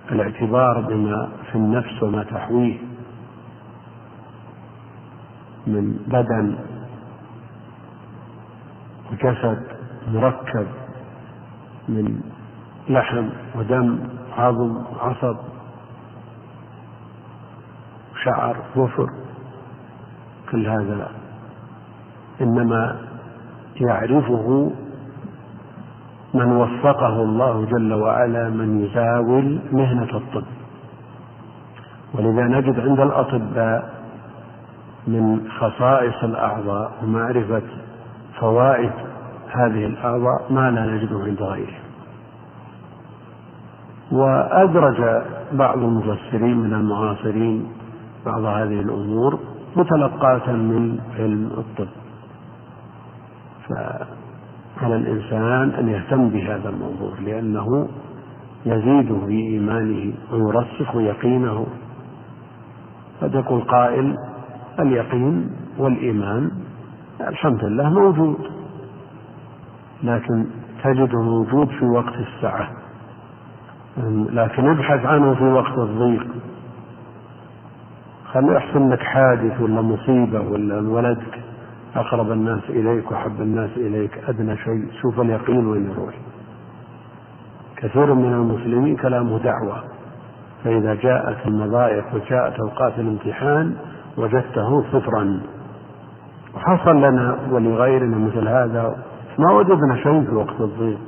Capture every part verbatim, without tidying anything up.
الاعتبار بما في النفس وما تحويه من بدن وجسد مركب من لحم ودم عظم عصب شعر ظفر، كل هذا لا، إنما يعرفه من وفقه الله جل وعلا من يزاول مهنة الطب. ولذا نجد عند الأطباء من خصائص الأعضاء ومعرفة فوائد هذه الأعضاء ما لا نجده عند غيره. وأدرج بعض المفسرين من المعاصرين بعض هذه الأمور متلقاة من علم الطب، فعلى الإنسان أن يهتم بهذا الموضوع لأنه يزيد في إيمانه ويرسخ يقينه. قد يقول قائل اليقين والإيمان الحمد لله موجود، لكن تجده موجود في وقت السعة، لكن ابحث عنه في وقت الضيق. خلي يحصل لك حادث ولا مصيبة ولا ولدك أقرب الناس إليك وحب الناس إليك أدنى شيء، شوف اليقين وين يروح. كثير من المسلمين كلامه دعوة، فإذا جاءت المضايق وجاءت أوقات الامتحان وجدته صفرا. وحصل لنا ولغيرنا مثل هذا، ما وجدنا شيء في وقت الضيق.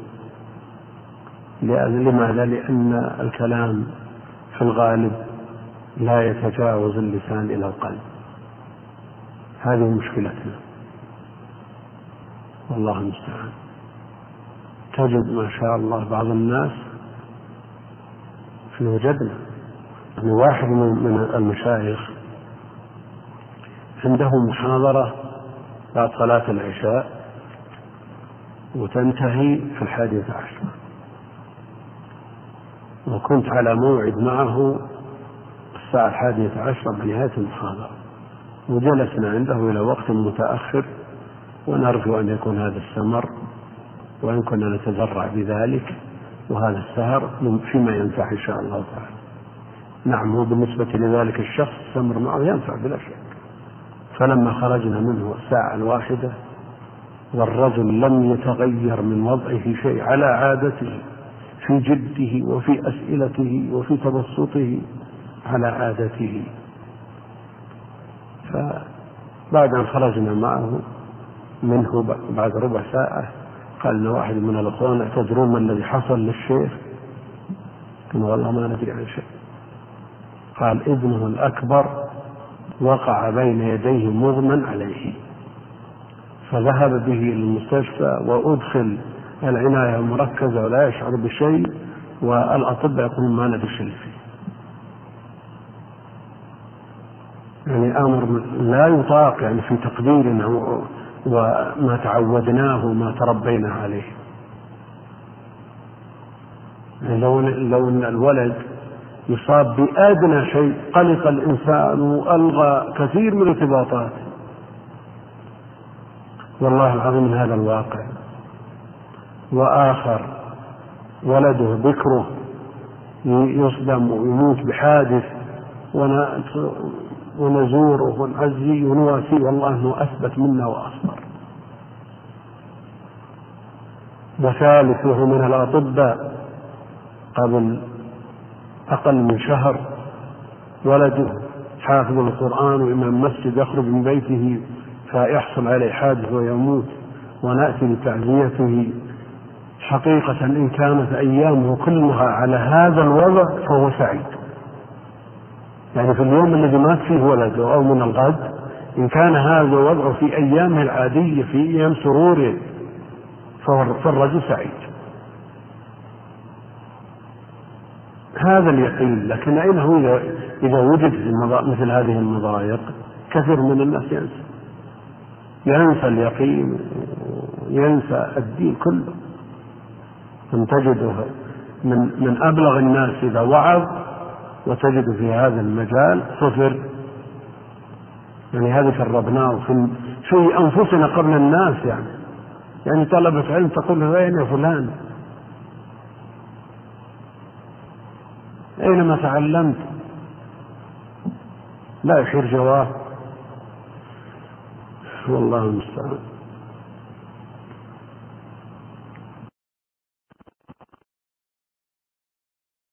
لماذا؟ لأن الكلام في الغالب لا يتجاوز اللسان إلى القلب. هذه مشكلتنا والله المستعان. تجد ما شاء الله بعض الناس في وجدنا يعني واحد من المشايخ عنده محاضرة بعد صلاة العشاء وتنتهي في الحادية عشرة، وكنت على موعد معه الساعة الحادية عشرة بنهاية المحاضرة، وجلسنا عنده إلى وقت متأخر، ونرجو أن يكون هذا السمر وإن كنا نتذرع بذلك، وهذا السهر فيما ينفع إن شاء الله تعالى. نعم، هو بالنسبة لذلك الشخص السمر معه ينفع بلا شك. فلما خرجنا منه الساعة الواحدة والرجل لم يتغير من وضعه شيء، على عادته في جده وفي أسئلته وفي تبسطه على عادته. فبعد أن خرجنا معه منه بعد ربع ساعة قال لنا واحد من الأخوان: أتدرون ما الذي حصل للشيخ؟ قلنا: والله ما ندري عن شيء. قال: ابنه الأكبر وقع بين يديه مغمى عليه، فذهب به إلى المستشفى وأدخل العناية المركزة ولا يشعر بشيء، والأطباء يقولون ما ندري شيء فيه. يعني أمر لا يطاق يعني في تقديرنا وما تعودناه وما تربينا عليه. يعني لو لو أن الولد يصاب بأدنى شيء قلق الإنسان وألغى كثير من الارتباطات. والله العظيم من هذا الواقع. وآخر ولده بكره يصدم ويموت بحادث ونزوره ونعزيه ونواسيه، والله أنه أثبت منا وأصبر. وثالث وهو من الأطباء قبل أقل من شهر ولده حافظ القرآن وإمام مسجد يخرج من بيته فيحصل عليه حادث ويموت، ونأتي لتعزيته. حقيقة إن كانت أيامه كلها على هذا الوضع فهو سعيد. يعني في اليوم الذي مات فيه ولده أو من الغد، إن كان هذا وضعه في أيامه العادية في أيام سروره فالرجل سعيد. هذا اليقين. لكن أين هو إذا وجد مثل هذه المضايق؟ كثير من الناس ينسى ينسى اليقين، ينسى الدين كله. تجده من من أبلغ الناس إذا وعظ، وتجد في هذا المجال صفر. يعني هذا جربناه في في أنفسنا قبل الناس. يعني يعني طلبة علم تقول له: وين يا فلان؟ أينما تعلمت لا يحير جواب، والله المستعان.